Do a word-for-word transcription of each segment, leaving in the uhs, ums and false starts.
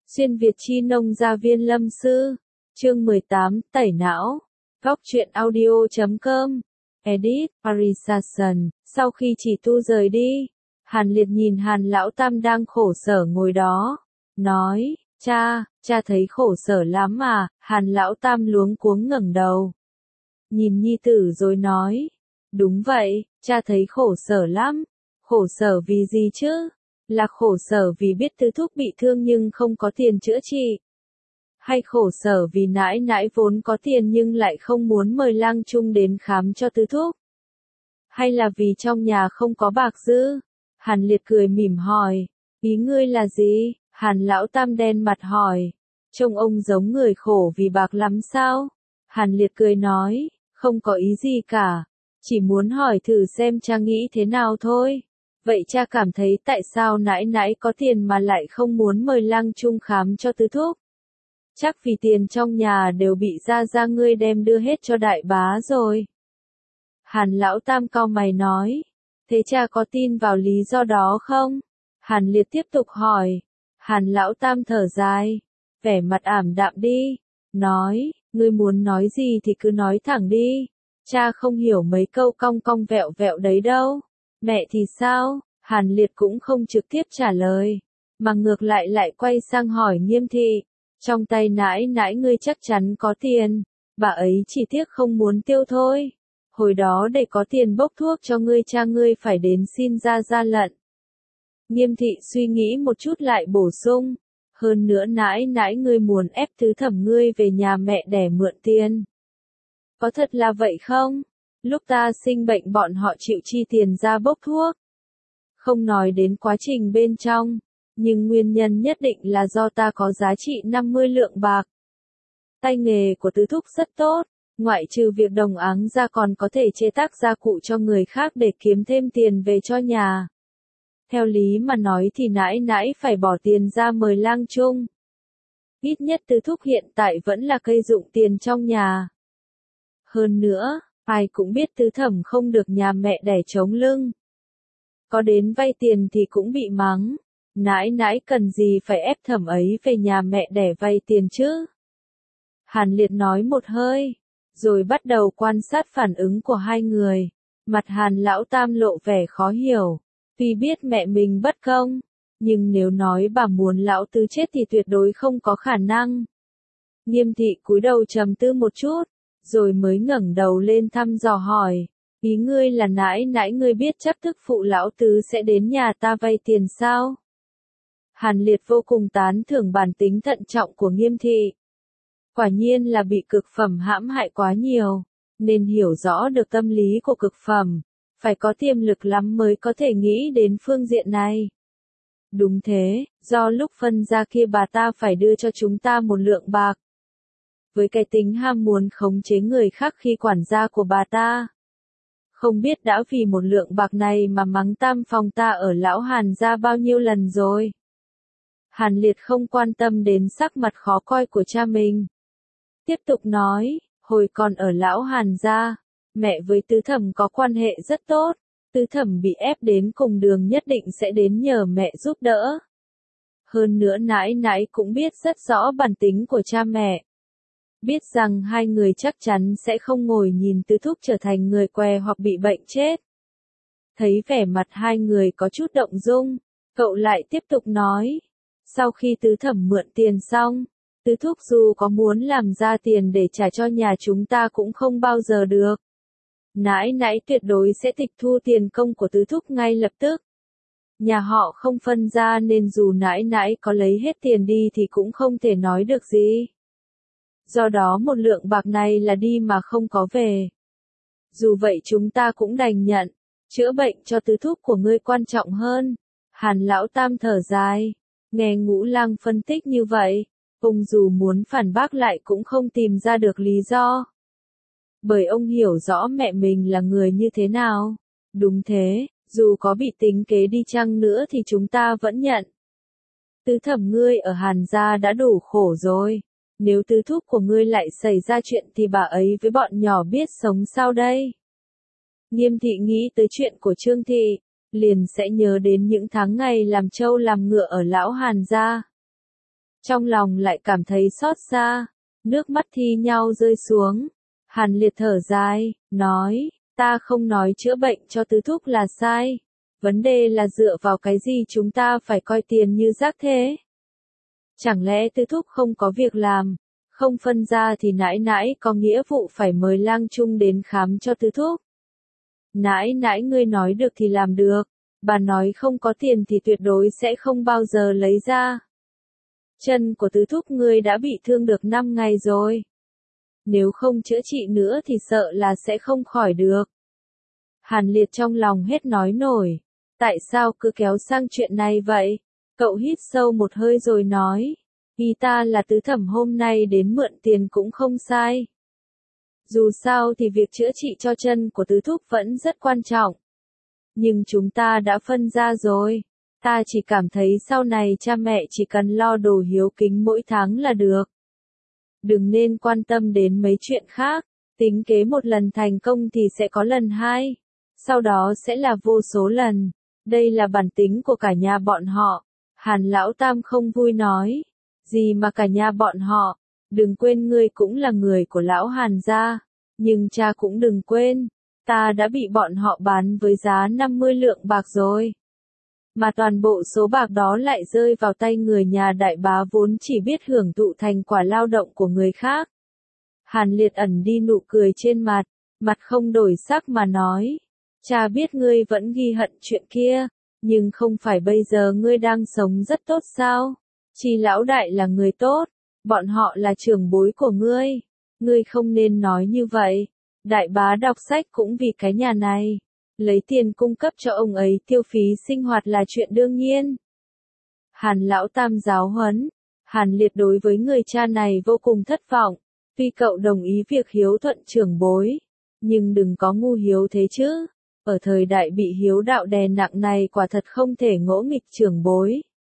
Xuyên Việt chi nông gia viên lâm sư. Chương mười tám, tẩy não. Góc truyện audio chấm com. Edit, Parisation. Sau khi chỉ tu rời đi, Hàn Liệt nhìn Hàn Lão Tam đang khổ sở ngồi đó. Nói, cha, cha thấy khổ sở lắm à? Hàn Lão Tam luống cuống ngẩng đầu. Nhìn nhi tử rồi nói. Đúng vậy, cha thấy khổ sở lắm. Khổ sở vì gì chứ? Là khổ sở vì biết Tứ Thúc bị thương nhưng không có tiền chữa trị? Hay khổ sở vì nãi nãi vốn có tiền nhưng lại không muốn mời Lang Trung đến khám cho Tứ Thúc? Hay là vì trong nhà không có bạc dư? Hàn Liệt cười mỉm hỏi. Ý ngươi là gì? Hàn Lão Tam đen mặt hỏi. Trông ông giống người khổ vì bạc lắm sao? Hàn Liệt cười nói. Không có ý gì cả. Chỉ muốn hỏi thử xem cha nghĩ thế nào thôi. Vậy cha cảm thấy tại sao nãi nãi có tiền mà lại không muốn mời Lang Trung khám cho Tứ Thúc? Chắc vì tiền trong nhà đều bị gia gia ngươi đem đưa hết cho đại bá rồi. Hàn Lão Tam cau mày nói. Thế cha có tin vào lý do đó không? Hàn Liệt tiếp tục hỏi. Hàn Lão Tam thở dài. Vẻ mặt ảm đạm đi. Nói, ngươi muốn nói gì thì cứ nói thẳng đi. Cha không hiểu mấy câu cong cong vẹo vẹo đấy đâu. Mẹ thì sao? Hàn Liệt cũng không trực tiếp trả lời, mà ngược lại lại quay sang hỏi Nghiêm Thị. Trong tay nãi nãi ngươi chắc chắn có tiền, bà ấy chỉ tiếc không muốn tiêu thôi. Hồi đó để có tiền bốc thuốc cho ngươi cha ngươi phải đến xin ra ra lận. Nghiêm Thị suy nghĩ một chút lại bổ sung. Hơn nữa nãi nãi ngươi muốn ép Tứ Thẩm ngươi về nhà mẹ đẻ mượn tiền. Có thật là vậy không? Lúc ta sinh bệnh bọn họ chịu chi tiền ra bốc thuốc. Không nói đến quá trình bên trong, nhưng nguyên nhân nhất định là do ta có giá trị năm mươi lượng bạc. Tay nghề của Tứ Thúc rất tốt, ngoại trừ việc đồng áng ra còn có thể chế tác gia cụ cho người khác để kiếm thêm tiền về cho nhà. Theo lý mà nói thì nãi nãi phải bỏ tiền ra mời Lang Trung. Ít nhất Tứ Thúc hiện tại vẫn là cây dụng tiền trong nhà. Hơn nữa, ai cũng biết Tứ Thẩm không được nhà mẹ đẻ chống lưng. Có đến vay tiền thì cũng bị mắng. Nãi nãi cần gì phải ép Thẩm ấy về nhà mẹ đẻ vay tiền chứ? Hàn Liệt nói một hơi, rồi bắt đầu quan sát phản ứng của hai người. Mặt Hàn Lão Tam lộ vẻ khó hiểu. Tuy biết mẹ mình bất công, nhưng nếu nói bà muốn Lão Tứ chết thì tuyệt đối không có khả năng. Nghiêm Thị cúi đầu trầm tư một chút, rồi mới ngẩng đầu lên thăm dò hỏi. Ý ngươi là nãi nãi ngươi biết chắc thức phụ Lão Tứ sẽ đến nhà ta vay tiền sao? Hàn Liệt vô cùng tán thưởng bản tính thận trọng của Nghiêm Thị. Quả nhiên là bị cực phẩm hãm hại quá nhiều, nên hiểu rõ được tâm lý của cực phẩm, phải có tiềm lực lắm mới có thể nghĩ đến phương diện này. Đúng thế, do lúc phân ra kia bà ta phải đưa cho chúng ta một lượng bạc. Với cái tính ham muốn khống chế người khác khi quản gia của bà ta. Không biết đã vì một lượng bạc này mà mắng tam phòng ta ở lão Hàn gia bao nhiêu lần rồi. Hàn Liệt không quan tâm đến sắc mặt khó coi của cha mình. Tiếp tục nói, hồi còn ở lão Hàn gia, mẹ với Tứ Thẩm có quan hệ rất tốt. Tứ Thẩm bị ép đến cùng đường nhất định sẽ đến nhờ mẹ giúp đỡ. Hơn nữa nãi nãi cũng biết rất rõ bản tính của cha mẹ. Biết rằng hai người chắc chắn sẽ không ngồi nhìn Tứ Thúc trở thành người què hoặc bị bệnh chết. Thấy vẻ mặt hai người có chút động dung, cậu lại tiếp tục nói. Sau khi Tứ Thẩm mượn tiền xong, Tứ Thúc dù có muốn làm ra tiền để trả cho nhà chúng ta cũng không bao giờ được. Nãi nãi tuyệt đối sẽ tịch thu tiền công của Tứ Thúc ngay lập tức. Nhà họ không phân ra nên dù nãi nãi có lấy hết tiền đi thì cũng không thể nói được gì. Do đó một lượng bạc này là đi mà không có về. Dù vậy chúng ta cũng đành nhận, chữa bệnh cho Tứ Thúc của ngươi quan trọng hơn. Hàn Lão Tam thở dài, nghe Ngũ Lang phân tích như vậy, ông dù muốn phản bác lại cũng không tìm ra được lý do. Bởi ông hiểu rõ mẹ mình là người như thế nào. Đúng thế, dù có bị tính kế đi chăng nữa thì chúng ta vẫn nhận. Tứ Thẩm ngươi ở Hàn gia đã đủ khổ rồi. Nếu Tứ Thúc của ngươi lại xảy ra chuyện thì bà ấy với bọn nhỏ biết sống sao đây? Nghiêm Thị nghĩ tới chuyện của Trương Thị, liền sẽ nhớ đến những tháng ngày làm trâu làm ngựa ở lão Hàn gia. trong lòng lại cảm thấy xót xa, nước mắt thi nhau rơi xuống. Hàn Liệt thở dài, nói, ta không nói chữa bệnh cho Tứ Thúc là sai. Vấn đề là dựa vào cái gì chúng ta phải coi tiền như rác thế? Chẳng lẽ Tứ Thúc không có việc làm, không phân ra thì nãi nãi có nghĩa vụ phải mời lang trung đến khám cho Tứ Thúc? Nãi nãi ngươi nói được thì làm được, bà nói không có tiền thì tuyệt đối sẽ không bao giờ lấy ra. Chân của Tứ Thúc ngươi đã bị thương được năm ngày rồi. Nếu không chữa trị nữa thì sợ là sẽ không khỏi được. Hàn Liệt trong lòng hết nói nổi. Tại sao cứ kéo sang chuyện này vậy? Cậu hít sâu một hơi rồi nói. Ý ta là Tứ Thẩm hôm nay đến mượn tiền cũng không sai. Dù sao thì việc chữa trị cho chân của Tứ Thúc vẫn rất quan trọng. Nhưng chúng ta đã phân ra rồi. Ta chỉ cảm thấy sau này cha mẹ chỉ cần lo đồ hiếu kính mỗi tháng là được. Đừng nên quan tâm đến mấy chuyện khác. Tính kế một lần thành công thì sẽ có lần hai. Sau đó sẽ là vô số lần. Đây là bản tính của cả nhà bọn họ. Hàn Lão Tam không vui nói. Gì mà cả nhà bọn họ. Đừng quên ngươi cũng là người của Lão Hàn gia. Nhưng cha cũng đừng quên. Ta đã bị bọn họ bán với giá năm mươi lượng bạc rồi. Mà toàn bộ số bạc đó lại rơi vào tay người nhà đại bá vốn chỉ biết hưởng thụ thành quả lao động của người khác. Hàn Liệt ẩn đi nụ cười trên mặt, mặt không đổi sắc mà nói. Cha biết ngươi vẫn ghi hận chuyện kia, nhưng không phải bây giờ ngươi đang sống rất tốt sao? Chi lão đại là người tốt, bọn họ là trưởng bối của ngươi. Ngươi không nên nói như vậy. Đại bá đọc sách cũng vì cái nhà này. Lấy tiền cung cấp cho ông ấy tiêu phí sinh hoạt là chuyện đương nhiên. Hàn Lão Tam giáo huấn. Hàn Liệt đối với người cha này vô cùng thất vọng. Tuy cậu đồng ý việc hiếu thuận trưởng bối, nhưng đừng có ngu hiếu thế chứ. Ở thời đại bị hiếu đạo đè nặng này quả thật không thể ngỗ nghịch trưởng bối.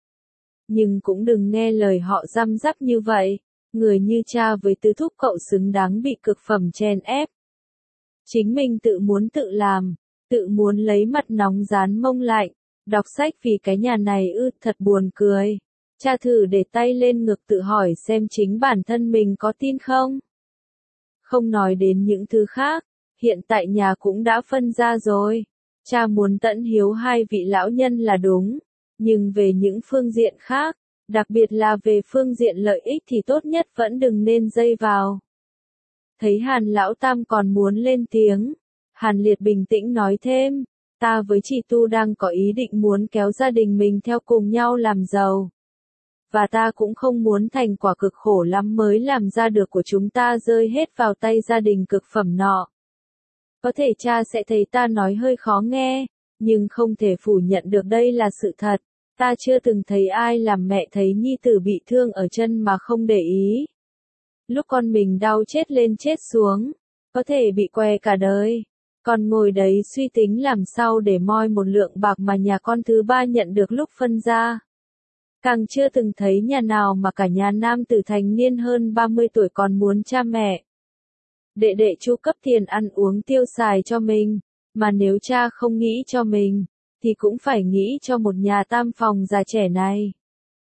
Nhưng cũng đừng nghe lời họ răm rắp như vậy. Người như cha với Tứ Thúc cậu xứng đáng bị cực phẩm chèn ép. Chính mình tự muốn tự làm, tự muốn lấy mặt nóng dán mông lạnh, đọc sách vì cái nhà này ư, thật buồn cười. Cha thử để tay lên ngực tự hỏi xem chính bản thân mình có tin không? Không nói đến những thứ khác, hiện tại nhà cũng đã phân ra rồi. Cha muốn tận hiếu hai vị lão nhân là đúng, nhưng về những phương diện khác, đặc biệt là về phương diện lợi ích thì tốt nhất vẫn đừng nên dây vào. Thấy Hàn Lão Tam còn muốn lên tiếng, Hàn Liệt bình tĩnh nói thêm, ta với chị Tu đang có ý định muốn kéo gia đình mình theo cùng nhau làm giàu. Và ta cũng không muốn thành quả cực khổ lắm mới làm ra được của chúng ta rơi hết vào tay gia đình cực phẩm nọ. Có thể cha sẽ thấy ta nói hơi khó nghe, nhưng không thể phủ nhận được đây là sự thật. Ta chưa từng thấy ai làm mẹ thấy nhi tử bị thương ở chân mà không để ý. Lúc con mình đau chết lên chết xuống, có thể bị què cả đời. Còn ngồi đấy suy tính làm sao để moi một lượng bạc mà nhà con thứ ba nhận được lúc phân ra. Càng chưa từng thấy nhà nào mà cả nhà nam tử thành niên hơn ba mươi tuổi còn muốn cha mẹ. Đệ đệ chu cấp tiền ăn uống tiêu xài cho mình, mà nếu cha không nghĩ cho mình, thì cũng phải nghĩ cho một nhà tam phòng già trẻ này.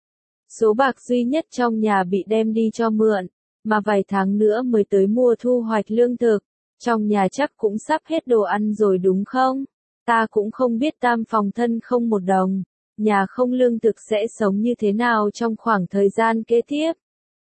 Số bạc duy nhất trong nhà bị đem đi cho mượn, mà vài tháng nữa mới tới mùa thu hoạch lương thực, trong nhà chắc cũng sắp hết đồ ăn rồi đúng không? Ta cũng không biết tam phòng thân không một đồng, nhà không lương thực sẽ sống như thế nào trong khoảng thời gian kế tiếp.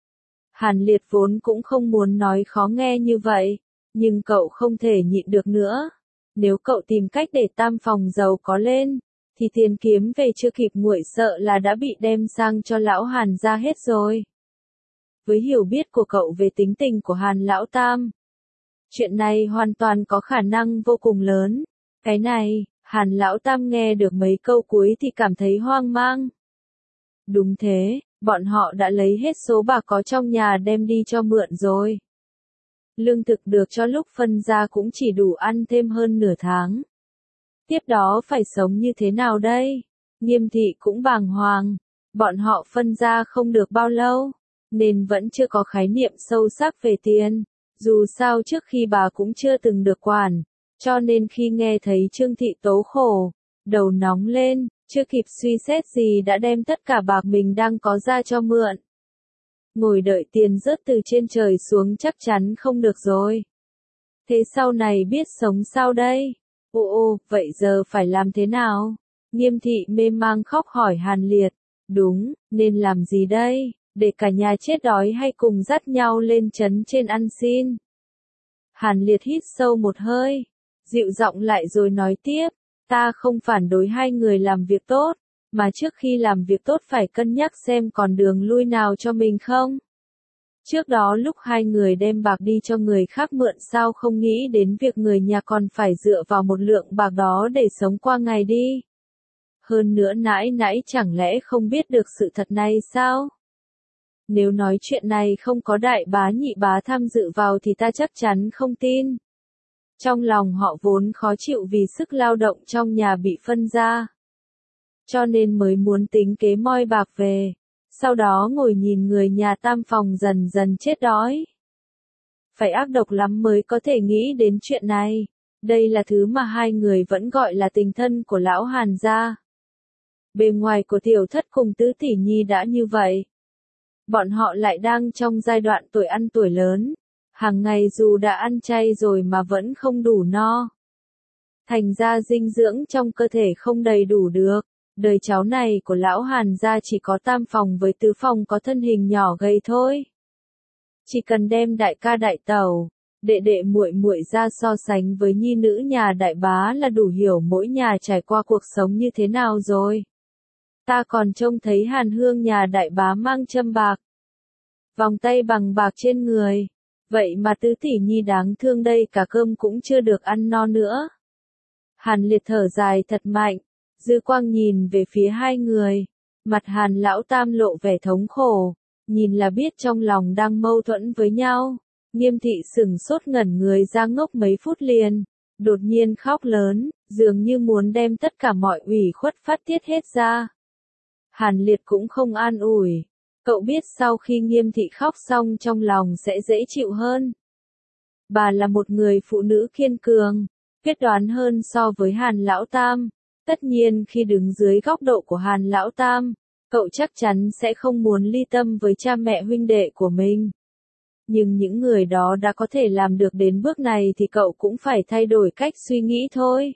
Hàn Liệt vốn cũng không muốn nói khó nghe như vậy, nhưng cậu không thể nhịn được nữa. Nếu cậu tìm cách để tam phòng giàu có lên, thì tiền kiếm về chưa kịp nguội sợ là đã bị đem sang cho lão Hàn ra hết rồi. Với hiểu biết của cậu về tính tình của Hàn Lão Tam, chuyện này hoàn toàn có khả năng vô cùng lớn. Cái này, Hàn Lão Tam nghe được mấy câu cuối thì cảm thấy hoang mang. Đúng thế, bọn họ đã lấy hết số bạc có trong nhà đem đi cho mượn rồi. Lương thực được cho lúc phân ra cũng chỉ đủ ăn thêm hơn nửa tháng. Tiếp đó phải sống như thế nào đây? Nghiêm thị cũng bàng hoàng. Bọn họ phân ra không được bao lâu, nên vẫn chưa có khái niệm sâu sắc về tiền. Dù sao trước khi bà cũng chưa từng được quản, cho nên khi nghe thấy Trương thị tố khổ, đầu nóng lên, chưa kịp suy xét gì đã đem tất cả bạc mình đang có ra cho mượn. ngồi đợi tiền rớt từ trên trời xuống chắc chắn không được rồi. Thế sau này biết sống sao đây? Ô ô, vậy giờ phải làm thế nào? Nghiêm thị mê mang khóc hỏi Hàn Liệt. Đúng, nên làm gì đây? Để cả nhà chết đói hay cùng dắt nhau lên trấn trên ăn xin? Hàn Liệt hít sâu một hơi, dịu giọng lại rồi nói tiếp. Ta không phản đối hai người làm việc tốt, mà trước khi làm việc tốt phải cân nhắc xem còn đường lui nào cho mình không? Trước đó lúc hai người đem bạc đi cho người khác mượn sao không nghĩ đến việc người nhà còn phải dựa vào một lượng bạc đó để sống qua ngày đi. Hơn nữa nãy nãy chẳng lẽ không biết được sự thật này sao? Nếu nói chuyện này không có đại bá nhị bá tham dự vào thì ta chắc chắn không tin. Trong lòng họ vốn khó chịu vì sức lao động trong nhà bị phân ra. Cho nên mới muốn tính kế moi bạc về. Sau đó ngồi nhìn người nhà tam phòng dần dần chết đói. Phải ác độc lắm mới có thể nghĩ đến chuyện này. Đây là thứ mà hai người vẫn gọi là tình thân của lão Hàn gia. Bề ngoài của tiểu thất cùng tứ tỷ nhi đã như vậy. Bọn họ lại đang trong giai đoạn tuổi ăn tuổi lớn. Hàng ngày dù đã ăn chay rồi mà vẫn không đủ no. Thành ra dinh dưỡng trong cơ thể không đầy đủ được. Đời cháu này của lão Hàn gia chỉ có tam phòng với tứ phòng có thân hình nhỏ gầy thôi. Chỉ cần đem đại ca đại tẩu, đệ đệ muội muội ra so sánh với nhi nữ nhà đại bá là đủ hiểu mỗi nhà trải qua cuộc sống như thế nào rồi. Ta còn trông thấy Hàn Hương nhà đại bá mang châm bạc, vòng tay bằng bạc trên người. Vậy mà tứ tỷ nhi đáng thương đây cả cơm cũng chưa được ăn no nữa. Hàn Liệt thở dài thật mạnh, dư quang nhìn về phía hai người. Mặt Hàn lão tam lộ vẻ thống khổ, nhìn là biết trong lòng đang mâu thuẫn với nhau. Nghiêm thị sửng sốt ngẩn người ra ngốc mấy phút liền, đột nhiên khóc lớn, dường như muốn đem tất cả mọi ủy khuất phát tiết hết ra. Hàn Liệt cũng không an ủi. Cậu biết sau khi Nghiêm thị khóc xong trong lòng sẽ dễ chịu hơn. Bà là một người phụ nữ kiên cường, quyết đoán hơn so với Hàn lão tam. Tất nhiên khi đứng dưới góc độ của Hàn lão tam, cậu chắc chắn sẽ không muốn ly tâm với cha mẹ huynh đệ của mình. Nhưng những người đó đã có thể làm được đến bước này thì cậu cũng phải thay đổi cách suy nghĩ thôi.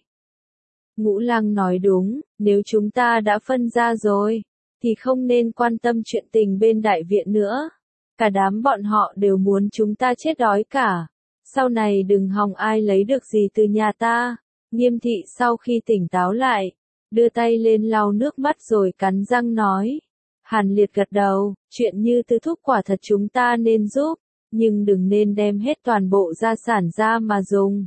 Ngũ Lăng nói đúng, nếu chúng ta đã phân ra rồi, thì không nên quan tâm chuyện tình bên đại viện nữa. Cả đám bọn họ đều muốn chúng ta chết đói cả. Sau này đừng hòng ai lấy được gì từ nhà ta. Nghiêm thị sau khi tỉnh táo lại, đưa tay lên lau nước mắt rồi cắn răng nói. Hàn Liệt gật đầu, chuyện như Tứ thúc quả thật chúng ta nên giúp, nhưng đừng nên đem hết toàn bộ gia sản ra mà dùng.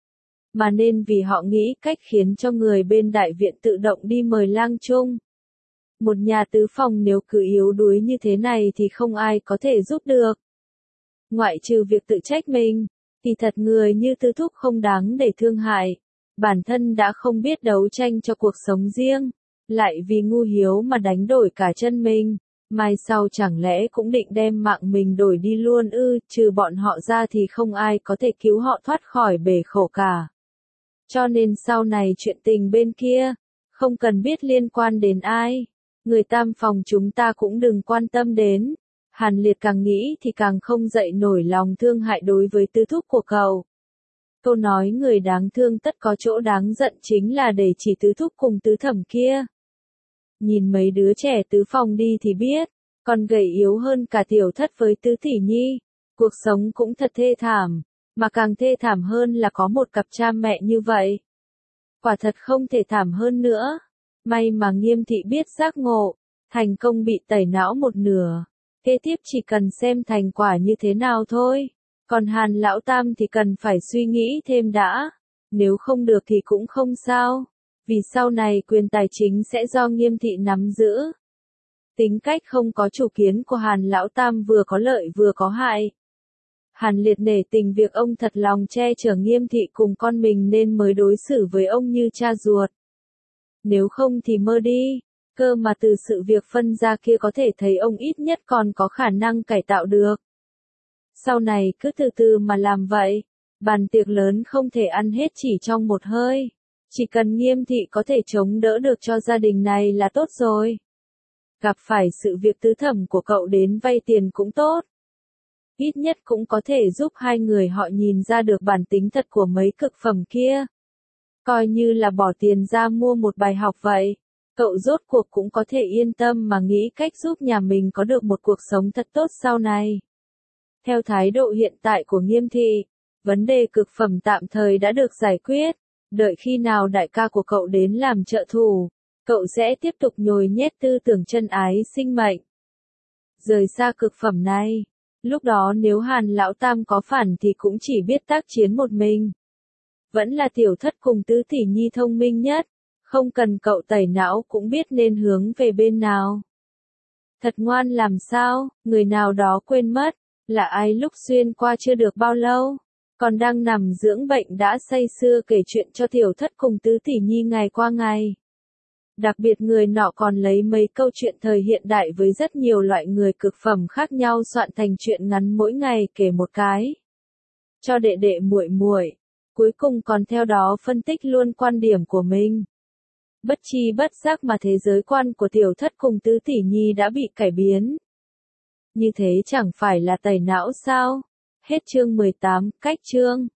Mà nên vì họ nghĩ cách khiến cho người bên đại viện tự động đi mời lang chung. Một nhà tứ phòng nếu cứ yếu đuối như thế này thì không ai có thể giúp được. Ngoại trừ việc tự trách mình, thì thật người như Tứ thúc không đáng để thương hại. Bản thân đã không biết đấu tranh cho cuộc sống riêng, lại vì ngu hiếu mà đánh đổi cả chân mình, mai sau chẳng lẽ cũng định đem mạng mình đổi đi luôn ư? Trừ bọn họ ra thì không ai có thể cứu họ thoát khỏi bể khổ cả. Cho nên sau này chuyện tình bên kia, không cần biết liên quan đến ai, người tam phòng chúng ta cũng đừng quan tâm đến. Hàn Liệt càng nghĩ thì càng không dậy nổi lòng thương hại đối với Tứ thúc của cậu. Câu nói người đáng thương tất có chỗ đáng giận chính là để chỉ Tứ thúc cùng tứ thẩm kia. Nhìn mấy đứa trẻ tứ phòng đi thì biết, còn gầy yếu hơn cả tiểu thất với tứ tỷ nhi. Cuộc sống cũng thật thê thảm, mà càng thê thảm hơn là có một cặp cha mẹ như vậy. Quả thật không thể thảm hơn nữa. May mà Nghiêm thị biết giác ngộ, thành công bị tẩy não một nửa. Kế tiếp chỉ cần xem thành quả như thế nào thôi. Còn Hàn lão tam thì cần phải suy nghĩ thêm đã. Nếu không được thì cũng không sao. Vì sau này quyền tài chính sẽ do Nghiêm thị nắm giữ. Tính cách không có chủ kiến của Hàn lão tam vừa có lợi vừa có hại. Hàn Liệt nể tình việc ông thật lòng che chở Nghiêm thị cùng con mình nên mới đối xử với ông như cha ruột. Nếu không thì mơ đi. Cơ mà từ sự việc phân ra kia có thể thấy ông ít nhất còn có khả năng cải tạo được. Sau này cứ từ từ mà làm vậy. Bàn tiệc lớn không thể ăn hết chỉ trong một hơi. Chỉ cần Nghiêm thị có thể chống đỡ được cho gia đình này là tốt rồi. Gặp phải sự việc tứ thẩm của cậu đến vay tiền cũng tốt. Ít nhất cũng có thể giúp hai người họ nhìn ra được bản tính thật của mấy cực phẩm kia. Coi như là bỏ tiền ra mua một bài học vậy. Cậu rốt cuộc cũng có thể yên tâm mà nghĩ cách giúp nhà mình có được một cuộc sống thật tốt sau này. Theo thái độ hiện tại của Nghiêm Thị, vấn đề cực phẩm tạm thời đã được giải quyết. Đợi khi nào đại ca của cậu đến làm trợ thủ, cậu sẽ tiếp tục nhồi nhét tư tưởng chân ái sinh mệnh. Rời xa cực phẩm này, lúc đó nếu Hàn Lão Tam có phản thì cũng chỉ biết tác chiến một mình. Vẫn là Tiểu Thất cùng Tứ Tỷ Nhi thông minh nhất, không cần cậu tẩy não cũng biết nên hướng về bên nào. Thật ngoan làm sao, người nào đó quên mất, là ai lúc xuyên qua chưa được bao lâu, còn đang nằm dưỡng bệnh đã say sưa kể chuyện cho Tiểu Thất cùng Tứ Tỷ Nhi ngày qua ngày. Đặc biệt người nọ còn lấy mấy câu chuyện thời hiện đại với rất nhiều loại người cực phẩm khác nhau soạn thành chuyện ngắn mỗi ngày kể một cái. Cho đệ đệ muội muội, cuối cùng còn theo đó phân tích luôn quan điểm của mình. Bất chi bất giác mà thế giới quan của Tiểu Thất cùng Tứ Tỷ Nhi đã bị cải biến. Như thế chẳng phải là tẩy não sao? Hết chương mười tám, cách chương.